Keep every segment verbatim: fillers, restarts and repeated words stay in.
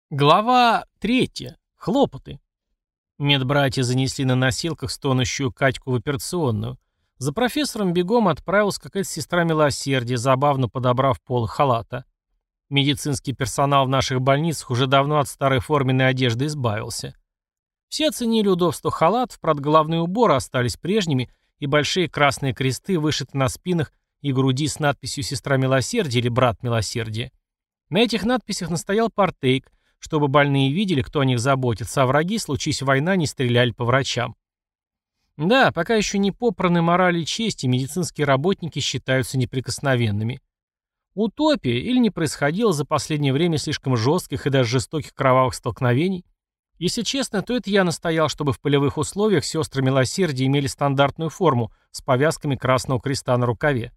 Глава третья. Хлопоты. Медбратья занесли на носилках стонущую Катьку в операционную. За профессором бегом отправилась какая-то сестра милосердия, забавно подобрав полы халата. Медицинский персонал в наших больницах уже давно от старой форменной одежды избавился. Все оценили удобство халатов, правда, головные уборы остались прежними, и большие красные кресты вышиты на спинах и груди с надписью «Сестра милосердия» или «Брат милосердия». На этих надписях настоял Партейк, чтобы больные видели, кто о них заботится, а враги, случись война, не стреляли по врачам. Да, пока еще не попраны морали и чести, медицинские работники считаются неприкосновенными. Утопия или не происходило за последнее время слишком жестких и даже жестоких кровавых столкновений? Если честно, то это я настоял, чтобы в полевых условиях сестры милосердия имели стандартную форму с повязками Красного Креста на рукаве.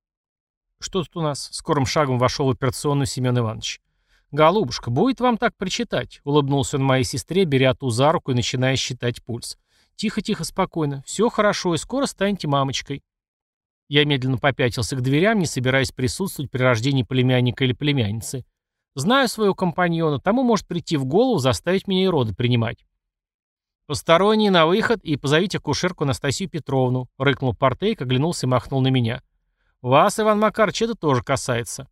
Что тут у нас? Скорым шагом вошел в операционную Семен Иванович. «Голубушка, будет вам так причитать», — улыбнулся он моей сестре, беря ту за руку и начиная считать пульс. «Тихо-тихо, спокойно. Все хорошо, и скоро станете мамочкой». Я медленно попятился к дверям, не собираясь присутствовать при рождении племянника или племянницы. Знаю своего компаньона, тому может прийти в голову заставить меня и роды принимать. «Посторонние на выход и позовите акушерку Анастасию Петровну», — рыкнул Партейк, оглянулся и махнул на меня. «Вас, Иван Макарович, это тоже касается».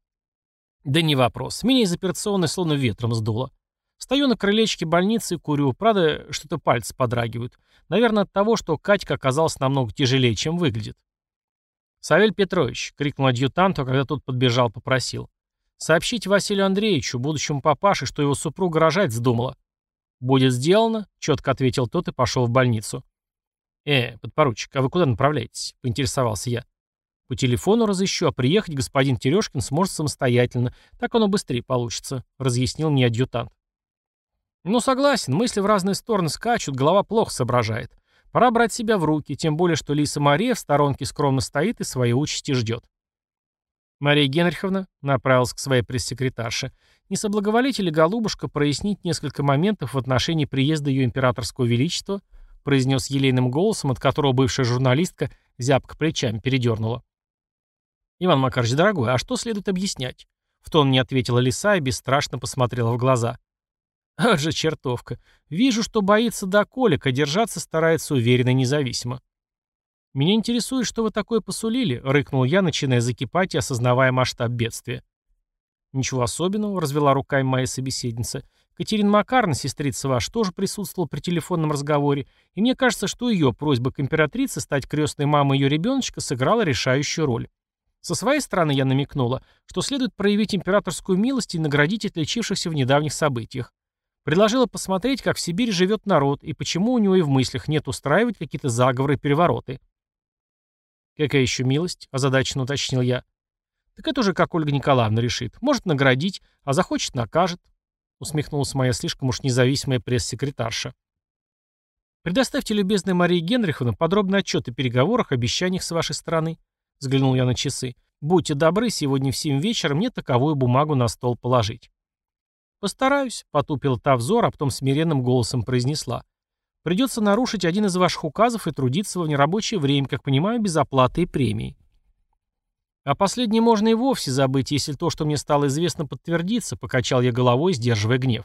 Да не вопрос. Меня из операционной словно ветром сдуло. Стою на крылечке больницы и курю. Правда, что-то пальцы подрагивают. Наверное, от того, что Катька оказалась намного тяжелее, чем выглядит. «Савель Петрович», — крикнул адъютанту, а когда тот подбежал, попросил. «Сообщите Василию Андреевичу, будущему папаше, что его супруга рожать вздумала». «Будет сделано», — четко ответил тот и пошел в больницу. «Э, подпоручик, а вы куда направляетесь?» — поинтересовался я. «По телефону разыщу, а приехать господин Терешкин сможет самостоятельно. Так оно быстрее получится», — разъяснил мне адъютант. «Ну, согласен, мысли в разные стороны скачут, голова плохо соображает. Пора брать себя в руки, тем более, что Лиса Мария в сторонке скромно стоит и своей участи ждет». «Мария Генриховна», — направилась к своей пресс-секретарше, «не соблаговолите ли, голубушка, прояснить несколько моментов в отношении приезда ее императорского величества?» — произнес елейным голосом, от которого бывшая журналистка зябко плечами передернула. «Иван Макарович, дорогой, а что следует объяснять?» В тон не ответила Лиса и бесстрашно посмотрела в глаза. «Вот же чертовка. Вижу, что боится до колик, а держаться старается уверенно и независимо». «Меня интересует, что вы такое посулили», — рыкнул я, начиная закипать и осознавая масштаб бедствия. «Ничего особенного», — развела руками моя собеседница. «Катерина Макаровна, сестрица ваша, тоже присутствовала при телефонном разговоре, и мне кажется, что ее просьба к императрице стать крестной мамой ее ребеночка сыграла решающую роль. Со своей стороны я намекнула, что следует проявить императорскую милость и наградить отличившихся в недавних событиях. Предложила посмотреть, как в Сибири живет народ, и почему у него и в мыслях нет устраивать какие-то заговоры и перевороты». «Какая еще милость?» – озадаченно уточнил я. «Так это уже как Ольга Николаевна решит. Может наградить, а захочет накажет», – усмехнулась моя слишком уж независимая пресс-секретарша. «Предоставьте, любезная Мария Генриховна, подробный отчет о переговорах, обещаниях с вашей стороны», – взглянул я на часы. «Будьте добры, сегодня в семь вечера мне таковую бумагу на стол положить». «Постараюсь», — потупила та взор, а потом смиренным голосом произнесла. «Придется нарушить один из ваших указов и трудиться во внерабочее время, как понимаю, без оплаты и премии». «А последнее можно и вовсе забыть, если то, что мне стало известно, подтвердится», — покачал я головой, сдерживая гнев.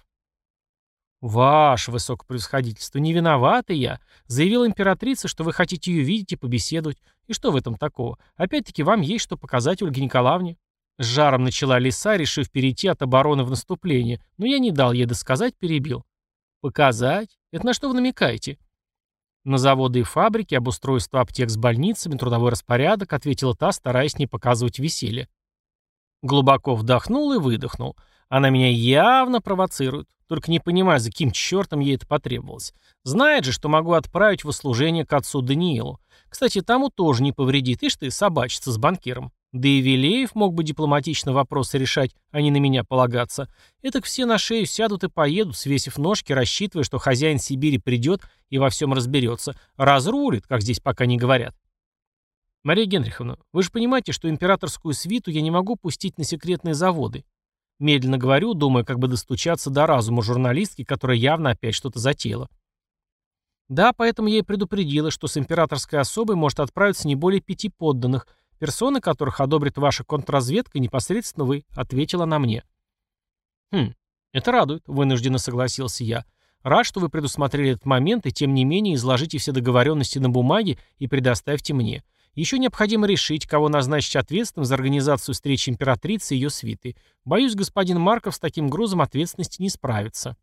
«Ваше высокопревосходительство, не виновата я. Заявила императрица, что вы хотите ее видеть и побеседовать. И что в этом такого? Опять-таки вам есть что показать Ольге Николаевне». С жаром начала Лиса, решив перейти от обороны в наступление, но я не дал ей досказать, перебил. «Показать? Это на что вы намекаете?» «На заводы и фабрики, обустройство аптек с больницами, трудовой распорядок», — ответила та, стараясь не показывать веселье. Глубоко вдохнул и выдохнул. Она меня явно провоцирует. Только не понимаю, за каким чертом ей это потребовалось. Знает же, что могу отправить в услужение к отцу Даниилу. Кстати, тому тоже не повредит. Ишь ты, собачица с банкиром. Да и Велеев мог бы дипломатично вопросы решать, а не на меня полагаться. Этак все на шею сядут и поедут, свесив ножки, рассчитывая, что хозяин Сибири придет и во всем разберется. Разрулит, как здесь пока не говорят. «Мария Генриховна, вы же понимаете, что императорскую свиту я не могу пустить на секретные заводы?» Медленно говорю, думая, как бы достучаться до разума журналистки, которая явно опять что-то затеяла. «Да, поэтому я и предупредила, что с императорской особой может отправиться не более пяти подданных, персоны которых одобрит ваша контрразведка, непосредственно вы», — ответила она мне. «Хм, «Это радует», — вынужденно согласился я. «Рад, что вы предусмотрели этот момент и, тем не менее, изложите все договоренности на бумаге и предоставьте мне. Еще необходимо решить, кого назначить ответственным за организацию встречи императрицы и ее свиты. Боюсь, господин Марков с таким грузом ответственности не справится».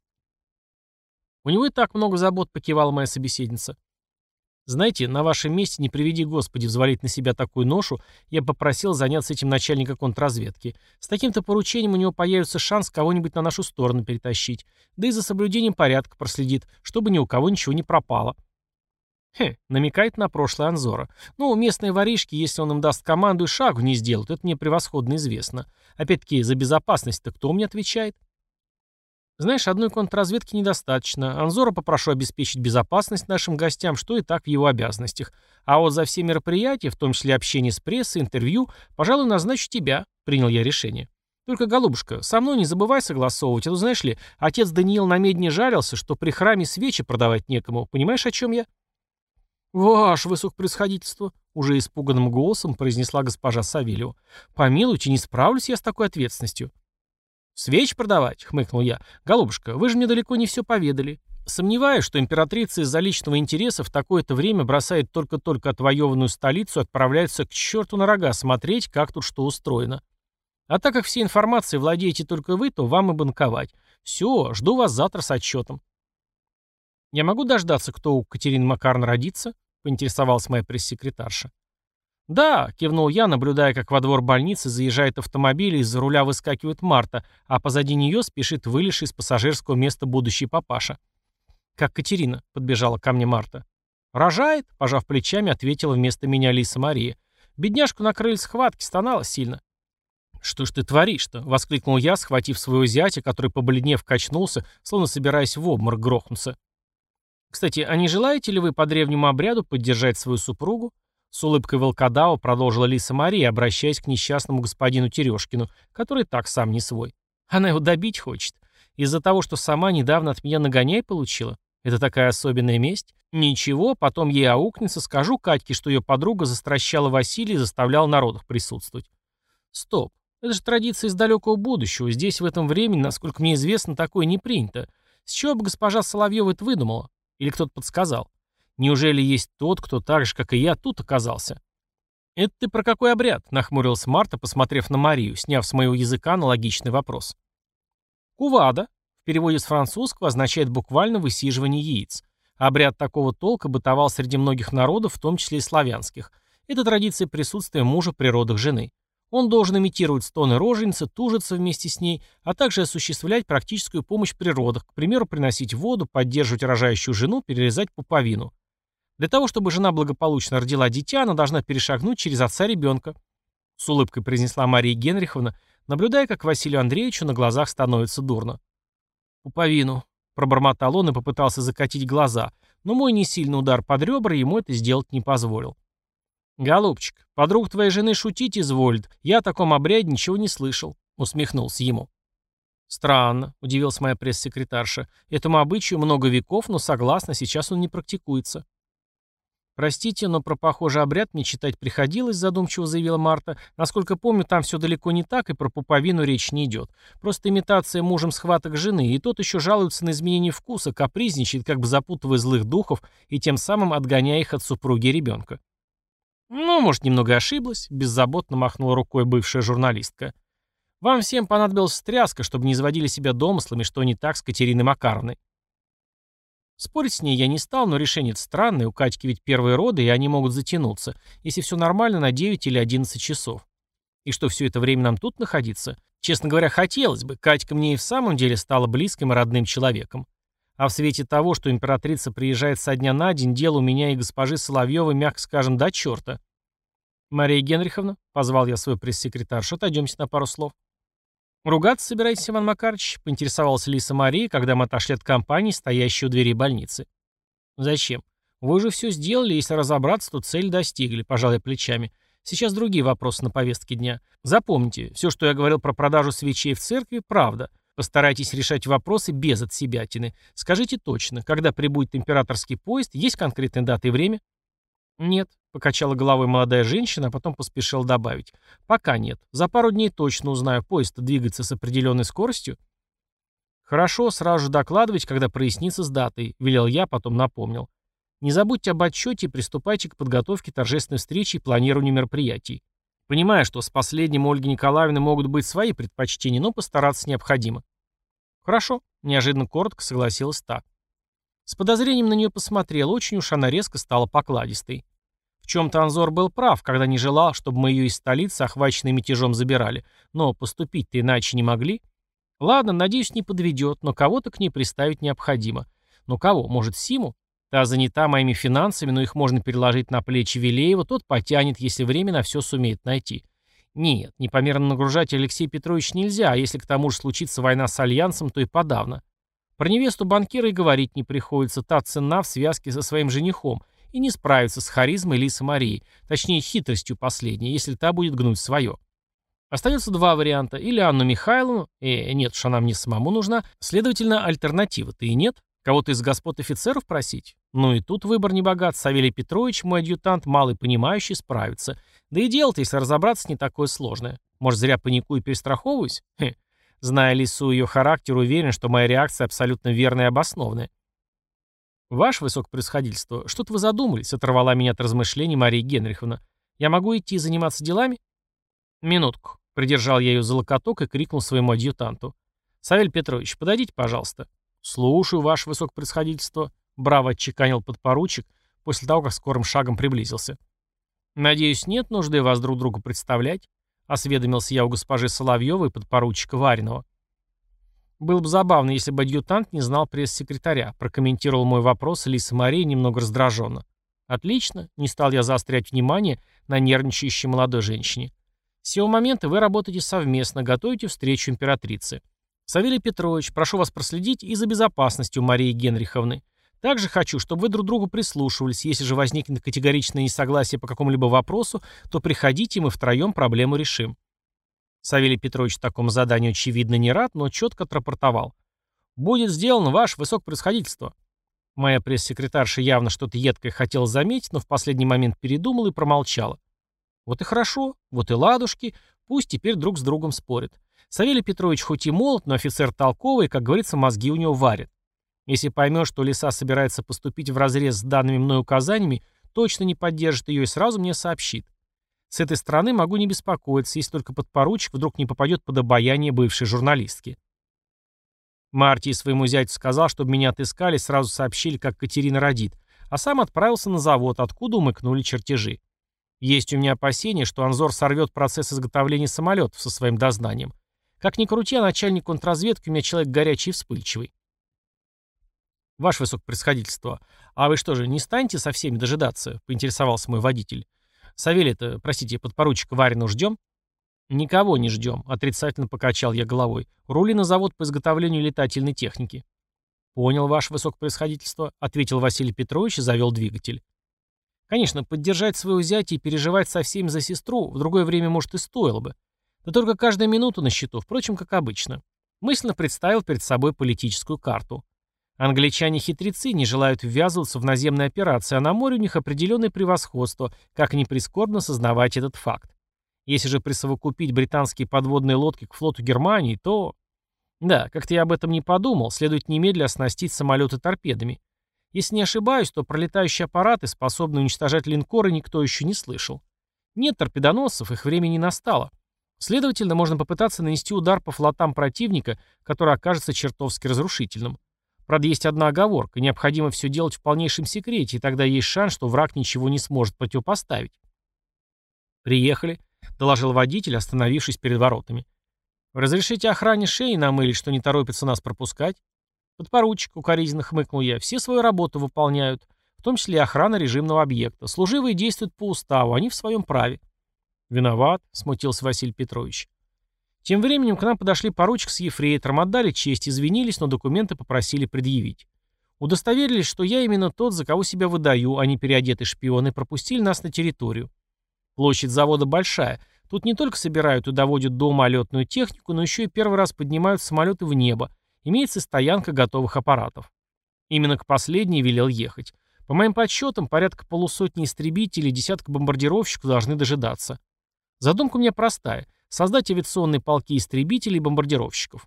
«У него и так много забот», — покивала моя собеседница. «Знаете, на вашем месте, не приведи Господи, взвалить на себя такую ношу, я попросил заняться этим начальника контрразведки. С таким-то поручением у него появится шанс кого-нибудь на нашу сторону перетащить. Да и за соблюдением порядка проследит, чтобы ни у кого ничего не пропало». Хе, намекает на прошлое Анзора. Ну, местные воришки, если он им даст команду и шагу не сделают, это мне превосходно известно. Опять-таки, за безопасность-то кто мне отвечает? Знаешь, одной контрразведки недостаточно. Анзора попрошу обеспечить безопасность нашим гостям, что и так в его обязанностях. А вот за все мероприятия, в том числе общение с прессой, интервью, пожалуй, назначу тебя, принял я решение. Только, голубушка, со мной не забывай согласовывать, а то, знаешь ли, отец Даниил на медне жарился, что при храме свечи продавать некому. Понимаешь, о чем я? «Ваше высокопревосходительство», — уже испуганным голосом произнесла госпожа Савельева. «Помилуйте, не справлюсь я с такой ответственностью». «Свеч продавать?» — хмыкнул я. «Голубушка, вы же мне далеко не все поведали. Сомневаюсь, что императрица из-за личного интереса в такое-то время бросает только-только отвоеванную столицу и отправляется к черту на рога смотреть, как тут что устроено. А так как всей информацией владеете только вы, то вам и банковать. Все, жду вас завтра с отчетом». «Я могу дождаться, кто у Катерины Макаровны родится?» — поинтересовалась моя пресс-секретарша. «Да», — кивнул я, наблюдая, как во двор больницы заезжает автомобиль, и из-за руля выскакивает Марта, а позади нее спешит вылезший из пассажирского места будущий папаша. «Как Катерина?» — подбежала ко мне Марта. «Рожает?» — пожав плечами, ответила вместо меня Лиса Мария. «Бедняжку накрыли схватки, стонала сильно». «Что ж ты творишь-то?» — воскликнул я, схватив своего зятя, который, побледнев, качнулся, словно собираясь в обморок грохнуться. «Кстати, а не желаете ли вы по древнему обряду поддержать свою супругу?» С улыбкой волкодава продолжила Лиса Мария, обращаясь к несчастному господину Терешкину, который так сам не свой. «Она его добить хочет. Из-за того, что сама недавно от меня нагоняй получила. Это такая особенная месть? Ничего, потом ей аукнется, скажу Катьке, что ее подруга застращала Василия и заставляла на родах присутствовать». «Стоп. Это же традиция из далекого будущего. Здесь в этом времени, насколько мне известно, такое не принято. С чего бы госпожа Соловьева это выдумала? Или кто-то подсказал? Неужели есть тот, кто так же, как и я, тут оказался?» «Это ты про какой обряд?» — нахмурилась Марта, посмотрев на Марию, сняв с моего языка аналогичный вопрос. «Кувада» в переводе с французского означает буквально «высиживание яиц». Обряд такого толка бытовал среди многих народов, в том числе и славянских. Это традиция присутствия мужа при родах жены. Он должен имитировать стоны роженицы, тужиться вместе с ней, а также осуществлять практическую помощь при родах, к примеру, приносить воду, поддерживать рожающую жену, перерезать пуповину. Для того, чтобы жена благополучно родила дитя, она должна перешагнуть через отца ребенка. С улыбкой произнесла Мария Генриховна, наблюдая, как Василию Андреевичу на глазах становится дурно. «Пуповину», — пробормотал он и попытался закатить глаза, но мой несильный удар под ребра ему это сделать не позволил. «Голубчик, подруга твоей жены шутить изволит. Я о таком обряде ничего не слышал», — усмехнулся ему. «Странно», — удивилась моя пресс-секретарша. «Этому обычаю много веков, но, согласна, сейчас он не практикуется». «Простите, но про похожий обряд мне читать приходилось», — задумчиво заявила Марта. «Насколько помню, там все далеко не так, и про пуповину речь не идет. Просто имитация мужем схваток жены, и тот еще жалуется на изменение вкуса, капризничает, как бы запутывая злых духов и тем самым отгоняя их от супруги и ребенка». «Ну, может, немного ошиблась», — беззаботно махнула рукой бывшая журналистка. «Вам всем понадобилась встряска, чтобы не изводили себя домыслами, что не так с Катериной Макаровной». Спорить с ней я не стал, но решение странное, у Катьки ведь первые роды, и они могут затянуться, если все нормально, на девять или одиннадцать часов. И что, все это время нам тут находиться? Честно говоря, хотелось бы, Катька мне и в самом деле стала близким и родным человеком. А в свете того, что императрица приезжает со дня на день, дело у меня и госпожи Соловьевой, мягко скажем, до черта. «Мария Генриховна», — позвал я свою пресс-секретаршу, — «отойдемте на пару слов». «Ругаться собираетесь, Иван Макарович?» — поинтересовалась Лиса Мария, когда мы отошли от компании, стоящей у двери больницы. «Зачем? Вы же все сделали, если разобраться, то цель достигли», — пожал я плечами. «Сейчас другие вопросы на повестке дня. Запомните, все, что я говорил про продажу свечей в церкви, правда. Постарайтесь решать вопросы без отсебятины. Скажите точно, когда прибудет императорский поезд, есть конкретная дата и время?» «Нет», — покачала головой молодая женщина, а потом поспешила добавить. «Пока нет. За пару дней точно узнаю, поезд двигается с определенной скоростью». «Хорошо, сразу же докладывайте, когда прояснится с датой», — велел я, потом напомнил. «Не забудьте об отчете и приступайте к подготовке торжественной встречи и планированию мероприятий. Понимаю, что с последним у Ольги Николаевны могут быть свои предпочтения, но постараться необходимо». «Хорошо», — неожиданно коротко согласилась та. С подозрением на нее посмотрел, очень уж она резко стала покладистой. В чем-то Анзор был прав, когда не желал, чтобы мы ее из столицы, охваченной мятежом, забирали. Но поступить-то иначе не могли. Ладно, надеюсь, не подведет, но кого-то к ней приставить необходимо. Но кого? Может, Симу? Та занята моими финансами, но их можно переложить на плечи Велеева, тот потянет, если время на все сумеет найти. Нет, непомерно нагружать Алексея Петровича нельзя, а если к тому же случится война с Альянсом, то и подавно. Про невесту банкира и говорить не приходится, та ценна в связке со своим женихом и не справится с харизмой Лисы Марии, точнее хитростью последней, если та будет гнуть свое. Остается два варианта, или Анну Михайловну, э, нет уж, она мне самому нужна, следовательно, альтернативы-то и нет, кого-то из господ офицеров просить. Ну и тут выбор не богат, Савелий Петрович, мой адъютант, малый понимающий, справится. Да и дело-то, если разобраться, не такое сложное. Может, зря паникую и перестраховываюсь? Хе. Зная Лису и ее характер, уверен, что моя реакция абсолютно верная и обоснованная. «Ваше высокопревосходительство, что-то вы задумались», — оторвала меня от размышлений Мария Генриховна. «Я могу идти заниматься делами?» «Минутку», — придержал я ее за локоток и крикнул своему адъютанту. «Савелий Петрович, подойдите, пожалуйста». «Слушаю, ваше высокопревосходительство», — браво отчеканил подпоручик после того, как скорым шагом приблизился. «Надеюсь, нет нужды вас друг другу представлять?» — осведомился я у госпожи Соловьевой и подпоручика Варинова. «Было бы забавно, если бы адъютант не знал пресс-секретаря», — прокомментировал мой вопрос Лиса Мария немного раздраженно. «Отлично», — не стал я заострять внимание на нервничающей молодой женщине. «С сего момента вы работаете совместно, готовите встречу императрицы. Савелий Петрович, прошу вас проследить и за безопасностью Марии Генриховны. Также хочу, чтобы вы друг другу прислушивались. Если же возникнет категоричное несогласие по какому-либо вопросу, то приходите, и мы втроем проблему решим». Савелий Петрович такому заданию очевидно не рад, но четко отрапортовал. «Будет сделано, ваше высокопревосходительство». Моя пресс-секретарша явно что-то едкое хотела заметить, но в последний момент передумала и промолчала. Вот и хорошо, вот и ладушки, пусть теперь друг с другом спорят. Савелий Петрович хоть и молод, но офицер толковый, как говорится, мозги у него варят. Если поймет, что Лиса собирается поступить вразрез с данными мной указаниями, точно не поддержит ее и сразу мне сообщит. С этой стороны могу не беспокоиться, если только подпоручик вдруг не попадет под обаяние бывшей журналистки. Мартий своему зятю сказал, чтобы меня отыскали, сразу сообщили, как Катерина родит, а сам отправился на завод, откуда умыкнули чертежи. Есть у меня опасение, что Анзор сорвет процесс изготовления самолетов со своим дознанием. Как ни крути, а начальник контрразведки у меня человек горячий и вспыльчивый. «Ваше высокопревосходительство, а вы что же, не станете со всеми дожидаться?» — поинтересовался мой водитель. «Савелий-то, простите, подпоручика Варину ждем?» «Никого не ждем», — отрицательно покачал я головой. «Рули на завод по изготовлению летательной техники». «Понял, ваше высокопревосходительство», — ответил Василий Петрович и завел двигатель. Конечно, поддержать своего зятя и переживать со всеми за сестру в другое время, может, и стоило бы. Да только каждая минута на счету, впрочем, как обычно. Мысленно представил перед собой политическую карту. Англичане-хитрецы не желают ввязываться в наземные операции, а на море у них определенное превосходство, как ни прискорбно сознавать этот факт. Если же присовокупить британские подводные лодки к флоту Германии, то... Да, как-то я об этом не подумал, следует немедля оснастить самолеты торпедами. Если не ошибаюсь, то пролетающие аппараты, способные уничтожать линкоры, никто еще не слышал. Нет торпедоносцев, их время не настало. Следовательно, можно попытаться нанести удар по флотам противника, который окажется чертовски разрушительным. Правда, есть одна оговорка. Необходимо все делать в полнейшем секрете, и тогда есть шанс, что враг ничего не сможет противопоставить. «Приехали», — доложил водитель, остановившись перед воротами. «Разрешите охране шеи намылить, что не торопится нас пропускать?» «Подпоручик», — укоризненно хмыкнул я, — «все свою работу выполняют, в том числе и охрана режимного объекта. Служивые действуют по уставу, они в своем праве». «Виноват», — смутился Василий Петрович. Тем временем к нам подошли поручик с ефрейтором, отдали честь, извинились, но документы попросили предъявить. Удостоверились, что я именно тот, за кого себя выдаю, а не переодетый шпион, и пропустили нас на территорию. Площадь завода большая. Тут не только собирают и доводят до ума летную технику, но еще и первый раз поднимают самолеты в небо. Имеется стоянка готовых аппаратов. Именно к последней велел ехать. По моим подсчетам, порядка полусотни истребителей и десятка бомбардировщиков должны дожидаться. Задумка у меня простая. Создать авиационные полки истребителей и бомбардировщиков.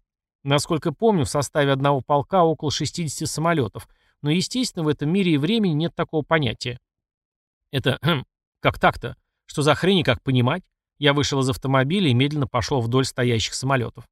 Насколько помню, в составе одного полка около шестидесяти самолетов, но, естественно, в этом мире и времени нет такого понятия. Это, хм, как так-то? Что за хрень и как понимать? Я вышел из автомобиля и медленно пошел вдоль стоящих самолетов.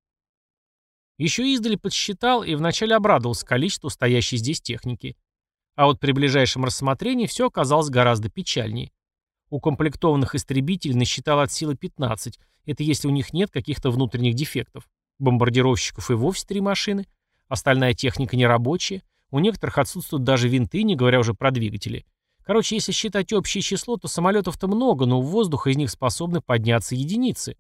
Еще издали подсчитал и вначале обрадовался количеству стоящей здесь техники. А вот при ближайшем рассмотрении все оказалось гораздо печальнее. Укомплектованных истребителей насчитал от силы пятнадцать, это если у них нет каких-то внутренних дефектов. Бомбардировщиков и вовсе три машины, остальная техника нерабочая, у некоторых отсутствуют даже винты, не говоря уже про двигатели. Короче, если считать общее число, то самолетов-то много, но в воздух из них способны подняться единицы.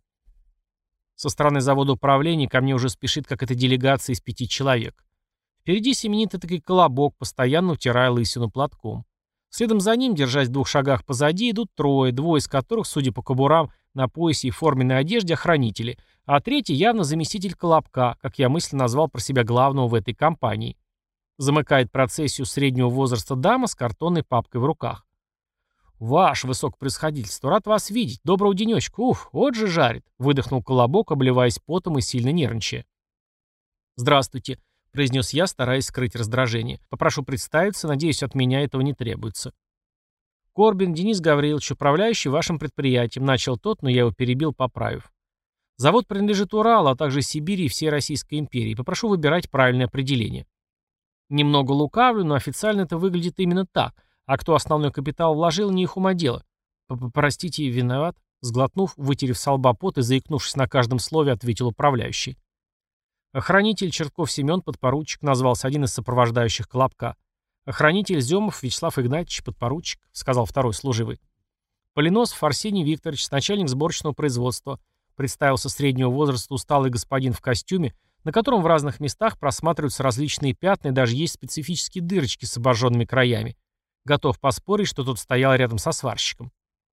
Со стороны завода управления ко мне уже спешит какая-то делегация из пяти человек. Впереди семенит этакий колобок, постоянно утирая лысину платком. Следом за ним, держась в двух шагах позади, идут трое, двое из которых, судя по кобурам, на поясе и форменной одежде охранители, а третий явно заместитель колобка, как я мысленно назвал про себя главного в этой компании. Замыкает процессию среднего возраста дама с картонной папкой в руках. «Ваше высокопревосходительство, рад вас видеть. Доброго денечка. Уф, вот же жарит», — выдохнул колобок, обливаясь потом и сильно нервничая. «Здравствуйте», — произнес я, стараясь скрыть раздражение. «Попрошу представиться, надеюсь, от меня этого не требуется». «Корбин Денис Гаврилович, управляющий вашим предприятием», — начал тот, но я его перебил, поправив. «Завод принадлежит Уралу, а также Сибири и всей Российской империи. Попрошу выбирать правильное определение». Немного лукавлю, но официально это выглядит именно так, а кто основной капитал вложил, не их ума дело. «Простите, виноват», — сглотнув, вытерев со лба пот и заикнувшись на каждом слове, ответил управляющий. «Охранитель Чертков Семен, подпоручик», — назвался один из сопровождающих колобка. «Охранитель Зёмов Вячеслав Игнатьевич, подпоручик», — сказал второй служивый. «Полиносов Арсений Викторович, начальник сборочного производства», — представился среднего возраста усталый господин в костюме, на котором в разных местах просматриваются различные пятна и даже есть специфические дырочки с обожженными краями. Готов поспорить, что тот стоял рядом со сварщиком.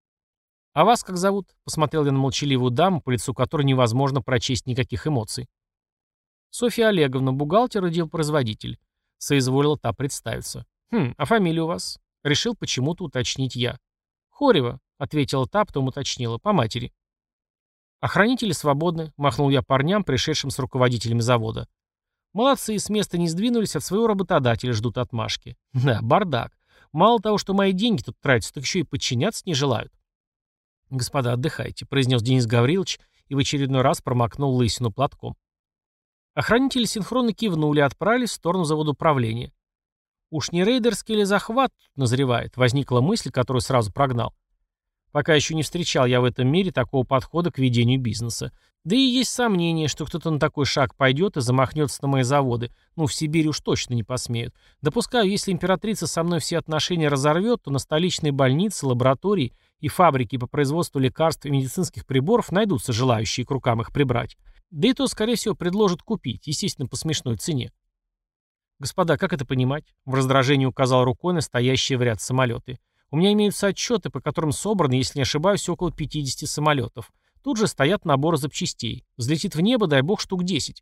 «А вас как зовут?» — посмотрел я на молчаливую даму, по лицу которой невозможно прочесть никаких эмоций. «Софья Олеговна, бухгалтер и делопроизводитель», — соизволила та представиться. «Хм, а фамилия у вас?» — решил почему-то уточнить я. «Хорева», — ответила та, потом уточнила, по матери. «Охранители свободны», — махнул я парням, пришедшим с руководителями завода. Молодцы, с места не сдвинулись, от своего работодателя ждут отмашки. Да, бардак. Мало того, что мои деньги тут тратятся, так еще и подчиняться не желают. «Господа, отдыхайте», — произнес Денис Гаврилович и в очередной раз промокнул лысину платком. Охранители синхронно кивнули и отправились в сторону завода управления. Уж не рейдерский или захват тут назревает, возникла мысль, которую сразу прогнал. Пока еще не встречал я в этом мире такого подхода к ведению бизнеса. Да и есть сомнение, что кто-то на такой шаг пойдет и замахнется на мои заводы. Ну, в Сибири уж точно не посмеют. Допускаю, если императрица со мной все отношения разорвет, то на столичные больницы, лаборатории и фабрики по производству лекарств и медицинских приборов найдутся желающие к рукам их прибрать. Да и то, скорее всего, предложат купить, естественно, по смешной цене. «Господа, как это понимать?» В раздражении указал рукой на стоящие в ряд самолеты. «У меня имеются отчеты, по которым собраны, если не ошибаюсь, около пятидесяти самолетов. Тут же стоят наборы запчастей. Взлетит в небо, дай бог, штук десять».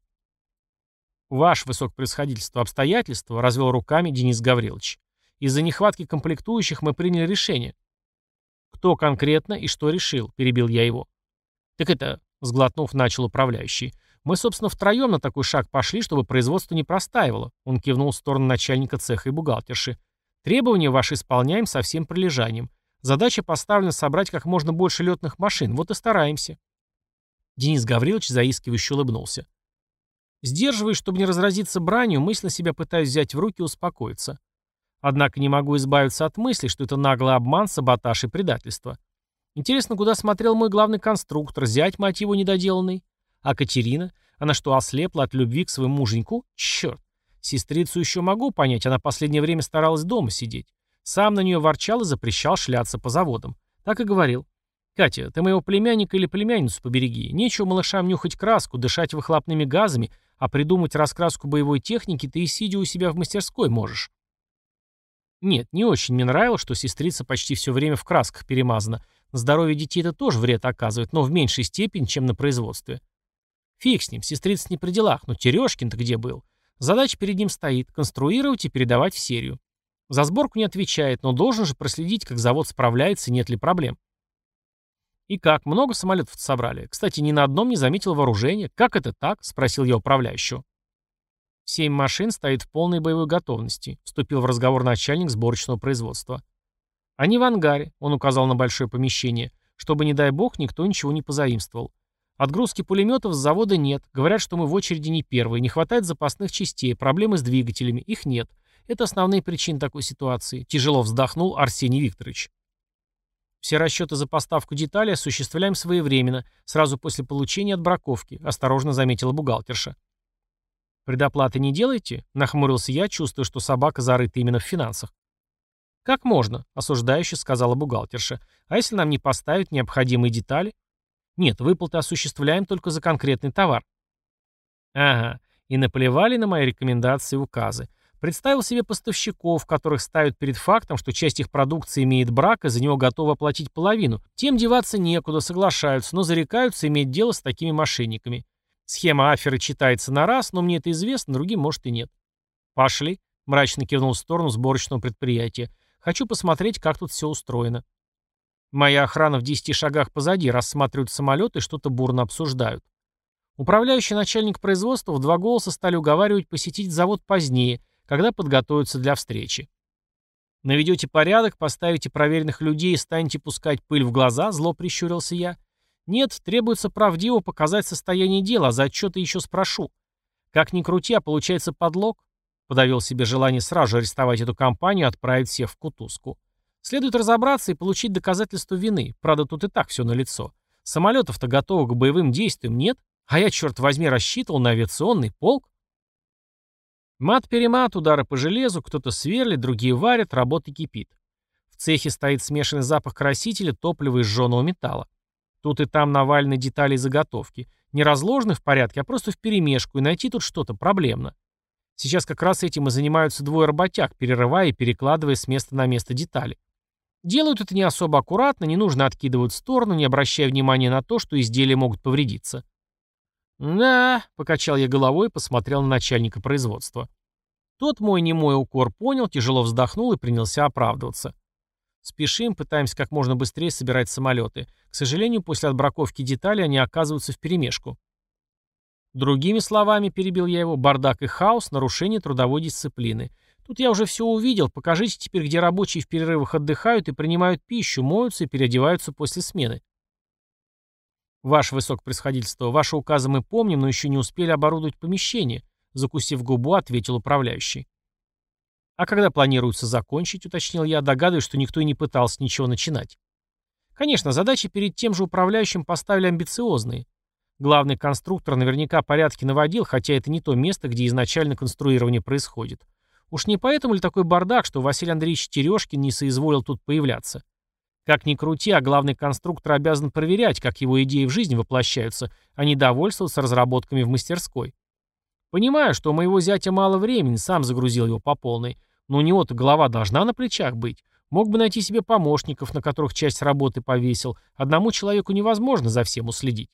«Ваше высокопревосходительство, обстоятельства», — развел руками Денис Гаврилович. «Из-за нехватки комплектующих мы приняли решение». «Кто конкретно и что решил?» — перебил я его. «Так это...» — сглотнув, начал управляющий. «Мы, собственно, втроем на такой шаг пошли, чтобы производство не простаивало». Он кивнул в сторону начальника цеха и бухгалтерши. «Требования ваши исполняем со всем прилежанием. Задача поставлена собрать как можно больше летных машин. Вот и стараемся». Денис Гаврилович заискивающе улыбнулся. Сдерживаясь, чтобы не разразиться бранью, мысленно себя пытаюсь взять в руки и успокоиться. Однако не могу избавиться от мысли, что это наглый обман, саботаж и предательство. Интересно, куда смотрел мой главный конструктор, зять, мать его, недоделанный? А Катерина? Она что, ослепла от любви к своему муженьку? Черт. Сестрицу еще могу понять, она последнее время старалась дома сидеть. Сам на нее ворчал и запрещал шляться по заводам. Так и говорил. «Катя, ты моего племянника или племянницу побереги. Нечего малышам нюхать краску, дышать выхлопными газами, а придумать раскраску боевой техники ты и сидя у себя в мастерской можешь». Нет, не очень мне нравилось, что сестрица почти все время в красках перемазана. На здоровье детей это тоже вред оказывает, но в меньшей степени, чем на производстве. Фиг с ним, сестрица не при делах, но Терешкин-то где был? Задача перед ним стоит — конструировать и передавать в серию. За сборку не отвечает, но должен же проследить, как завод справляется и нет ли проблем. «И как, много самолетов собрали? Кстати, ни на одном не заметил вооружения. Как это так?» — спросил я управляющего. Семь машин стоит в полной боевой готовности, вступил в разговор начальник сборочного производства. Они в ангаре, он указал на большое помещение, чтобы, не дай бог, никто ничего не позаимствовал. Отгрузки пулеметов с завода нет, говорят, что мы в очереди не первые, не хватает запасных частей, проблемы с двигателями, их нет. Это основные причины такой ситуации, тяжело вздохнул Арсений Викторович. Все расчеты за поставку деталей осуществляем своевременно, сразу после получения отбраковки, осторожно заметила бухгалтерша. «Предоплаты не делаете?» — нахмурился я, чувствуя, что собака зарыта именно в финансах. «Как можно?» — осуждающе сказала бухгалтерша. «А если нам не поставят необходимые детали?» «Нет, выплаты осуществляем только за конкретный товар». «Ага, и наплевали на мои рекомендации и указы. Представил себе поставщиков, которых ставят перед фактом, что часть их продукции имеет брак, и за него готовы оплатить половину. Тем деваться некуда, соглашаются, но зарекаются иметь дело с такими мошенниками. Схема аферы читается на раз, но мне это известно, другим, может, и нет». «Пошли», — мрачно кивнул в сторону сборочного предприятия. «Хочу посмотреть, как тут все устроено». Моя охрана в десяти шагах позади рассматривают самолеты и что-то бурно обсуждают. Управляющий начальник производства в два голоса стали уговаривать посетить завод позднее, когда подготовятся для встречи. «Наведете порядок, поставите проверенных людей и станете пускать пыль в глаза?» — зло прищурился я. «Нет, требуется правдиво показать состояние дела, а за отчеты еще спрошу. Как ни крути, а получается подлог». Подавил себе желание сразу же арестовать эту компанию и отправить всех в кутузку. Следует разобраться и получить доказательство вины, правда тут и так все налицо. Самолетов-то готовых к боевым действиям нет, а я, черт возьми, рассчитывал на авиационный полк. Мат-перемат, удары по железу, кто-то сверлит, другие варят, работа кипит. В цехе стоит смешанный запах красителя, топлива и сжженного металла. Тут и там навалены детали и заготовки. Не разложены в порядке, а просто вперемешку, и найти тут что-то проблемно. Сейчас как раз этим и занимаются двое работяг, перерывая и перекладывая с места на место детали. Делают это не особо аккуратно, не нужно откидывать в сторону, не обращая внимания на то, что изделия могут повредиться. «Да», — покачал я головой и посмотрел на начальника производства. Тот мой немой укор понял, тяжело вздохнул и принялся оправдываться. «Спешим, пытаемся как можно быстрее собирать самолеты. К сожалению, после отбраковки деталей они оказываются вперемешку». Другими словами, перебил я его, бардак и хаос, нарушение трудовой дисциплины. Тут я уже все увидел, покажите теперь, где рабочие в перерывах отдыхают и принимают пищу, моются и переодеваются после смены. «Ваше высокопревосходительство, ваши указы мы помним, но еще не успели оборудовать помещение», закусив губу, ответил управляющий. «А когда планируется закончить?» — уточнил я, догадываясь, что никто и не пытался ничего начинать. Конечно, задачи перед тем же управляющим поставили амбициозные. Главный конструктор наверняка порядки наводил, хотя это не то место, где изначально конструирование происходит. Уж не поэтому ли такой бардак, что Василий Андреевич Терешкин не соизволил тут появляться? Как ни крути, а главный конструктор обязан проверять, как его идеи в жизнь воплощаются, а не довольствоваться разработками в мастерской. Понимаю, что у моего зятя мало времени, сам загрузил его по полной, но у него-то голова должна на плечах быть. Мог бы найти себе помощников, на которых часть работы повесил. Одному человеку невозможно за всем уследить.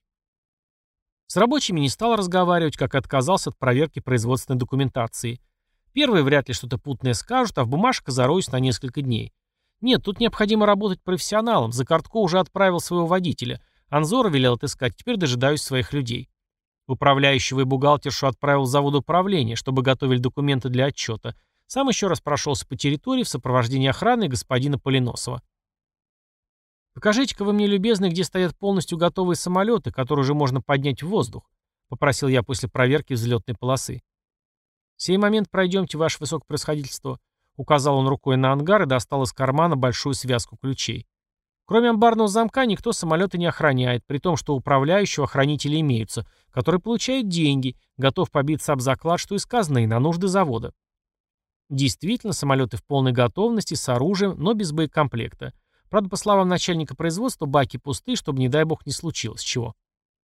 С рабочими не стал разговаривать, как и отказался от проверки производственной документации. Первые вряд ли что-то путное скажут, а в бумажках зароюсь на несколько дней. Нет, тут необходимо работать профессионалом. За картку уже отправил своего водителя. Анзора велел отыскать, теперь дожидаюсь своих людей. Управляющего и бухгалтершу отправил в завод управления, чтобы готовили документы для отчета. Сам еще раз прошелся по территории в сопровождении охраны господина Полиносова. «Покажите-ка вы мне, любезны, где стоят полностью готовые самолеты, которые уже можно поднять в воздух», — попросил я после проверки взлетной полосы. «В сей момент пройдемте, ваше высокопревосходительство», — указал он рукой на ангар и достал из кармана большую связку ключей. Кроме амбарного замка никто самолеты не охраняет, при том, что у управляющего охранители имеются, которые получают деньги, готов побиться об заклад, что и сказано, и на нужды завода. Действительно, самолеты в полной готовности, с оружием, но без боекомплекта. Правда, по словам начальника производства, баки пусты, чтобы, не дай бог, не случилось чего.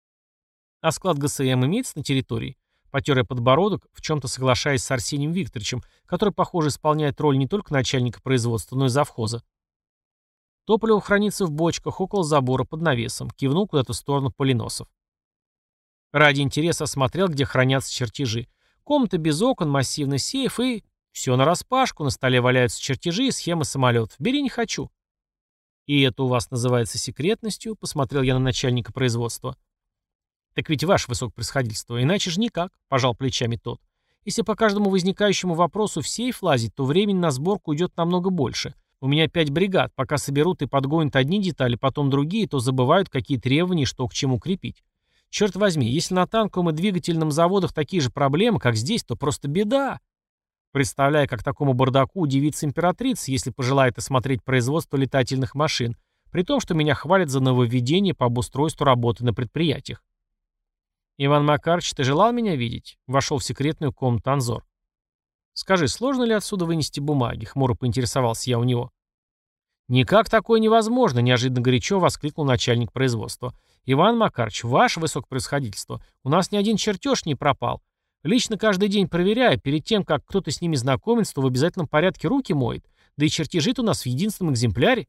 А склад ГСМ имеется на территории? Потер я подбородок, в чем-то соглашаясь с Арсением Викторовичем, который, похоже, исполняет роль не только начальника производства, но и завхоза. Топливо хранится в бочках около забора под навесом. Кивнул куда-то в сторону Полиносов. Ради интереса осмотрел, где хранятся чертежи. Комната без окон, массивный сейф и... Все нараспашку, на столе валяются чертежи и схемы самолетов. Бери, не хочу. И это у вас называется секретностью, посмотрел я на начальника производства. Так ведь ваше высокопревосходительство, иначе же никак, пожал плечами тот. Если по каждому возникающему вопросу в сейф лазить, то времени на сборку уйдет намного больше. У меня пять бригад, пока соберут и подгонят одни детали, потом другие, то забывают, какие требования и что к чему крепить. Черт возьми, если на танковом и двигательном заводах такие же проблемы, как здесь, то просто беда. Представляю, как такому бардаку удивится императрица, если пожелает осмотреть производство летательных машин, при том, что меня хвалят за нововведение по обустройству работы на предприятиях. «Иван Макарович, ты желал меня видеть?» Вошел в секретную комнату Анзор. «Скажи, сложно ли отсюда вынести бумаги?» Хмуро поинтересовался я у него. «Никак такое невозможно», — неожиданно горячо воскликнул начальник производства. «Иван Макарович, ваше высокопревосходительство, у нас ни один чертеж не пропал. Лично каждый день проверяю, перед тем, как кто-то с ними знакомится, то в обязательном порядке руки моет. Да и чертежи-то у нас в единственном экземпляре».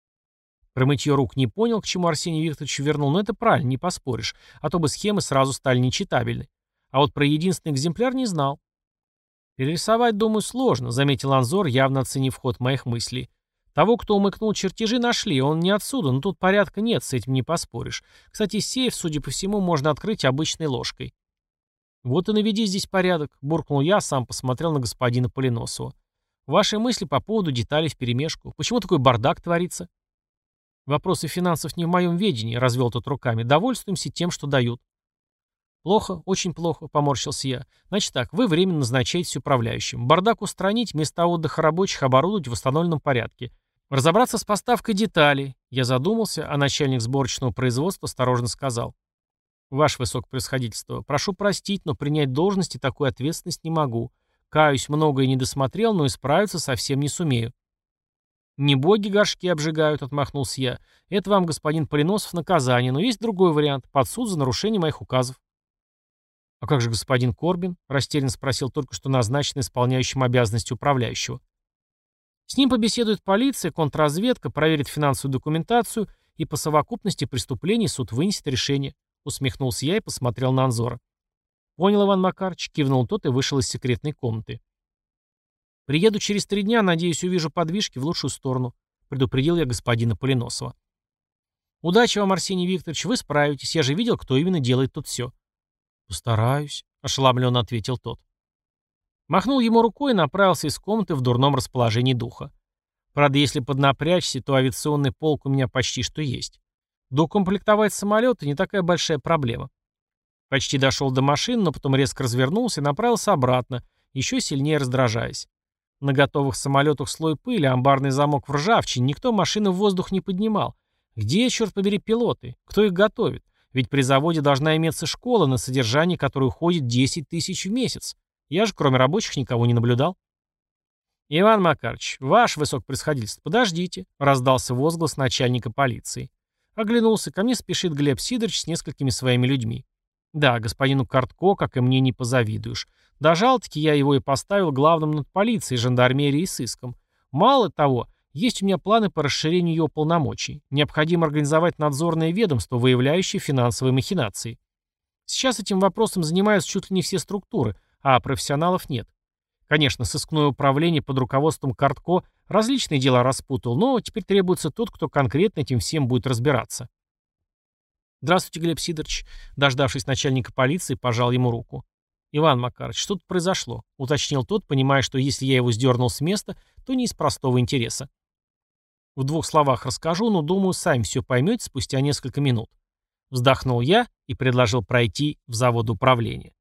Про мытье рук не понял, к чему Арсений Викторович вернул, но это правильно, не поспоришь, а то бы схемы сразу стали нечитабельны. А вот про единственный экземпляр не знал. «Перерисовать, думаю, сложно», — заметил Анзор, явно оценив ход моих мыслей. «Того, кто умыкнул чертежи, нашли, он не отсюда, но тут порядка нет, с этим не поспоришь. Кстати, сейф, судя по всему, можно открыть обычной ложкой». «Вот и наведи здесь порядок», — буркнул я, сам посмотрел на господина Полиносова. «Ваши мысли по поводу деталей вперемешку. Почему такой бардак творится?» «Вопросы финансов не в моем ведении», — развел тот руками. «Довольствуемся тем, что дают». «Плохо, очень плохо», — поморщился я. «Значит так, вы временно назначаетесь управляющим. Бардак устранить, места отдыха рабочих оборудовать в восстановленном порядке. Разобраться с поставкой деталей». Я задумался, а начальник сборочного производства осторожно сказал. «Ваше высокопревосходительство, прошу простить, но принять должность и такую ответственность не могу. Каюсь, многое не досмотрел, но исправиться совсем не сумею». «Не боги горшки обжигают», — отмахнулся я. «Это вам, господин Полиносов, наказание, но есть другой вариант — под суд за нарушение моих указов». «А как же господин Корбин?» — растерянно спросил только что назначенный исполняющим обязанности управляющего. «С ним побеседует полиция, контрразведка, проверит финансовую документацию, и по совокупности преступлений суд вынесет решение», — усмехнулся я и посмотрел на Анзора. «Понял, Иван Макарович», — кивнул тот и вышел из секретной комнаты. «Приеду через три дня, надеюсь, увижу подвижки в лучшую сторону», — предупредил я господина Полиносова. «Удачи вам, Арсений Викторович, вы справитесь, я же видел, кто именно делает тут все». «Постараюсь», — ошеломленно ответил тот. Махнул ему рукой и направился из комнаты в дурном расположении духа. Правда, если поднапрячься, то авиационный полк у меня почти что есть. Доукомплектовать самолеты не такая большая проблема. Почти дошел до машины, но потом резко развернулся и направился обратно, еще сильнее раздражаясь. На готовых самолетах слой пыли, амбарный замок в ржавчине, никто машины в воздух не поднимал. Где, черт побери, пилоты? Кто их готовит? Ведь при заводе должна иметься школа, на содержание которой уходит десять тысяч в месяц. Я же, кроме рабочих, никого не наблюдал. «Иван Макарович, ваше высокопревосходительство, подождите», — раздался возглас начальника полиции. Оглянулся, ко мне спешит Глеб Сидорович с несколькими своими людьми. Да, господину Картко, как и мне, не позавидуешь. Дожал-таки я его и поставил главным над полицией, жандармерией и сыском. Мало того, есть у меня планы по расширению его полномочий. Необходимо организовать надзорное ведомство, выявляющее финансовые махинации. Сейчас этим вопросом занимаются чуть ли не все структуры, а профессионалов нет. Конечно, сыскное управление под руководством Картко различные дела распутал, но теперь требуется тот, кто конкретно этим всем будет разбираться. «Здравствуйте, Глеб Сидорович», дождавшись начальника полиции, пожал ему руку. «Иван Макарович, что тут произошло?» — уточнил тот, понимая, что если я его сдернул с места, то не из простого интереса. В двух словах расскажу, но, думаю, сами все поймете спустя несколько минут. Вздохнул я и предложил пройти в завод управления.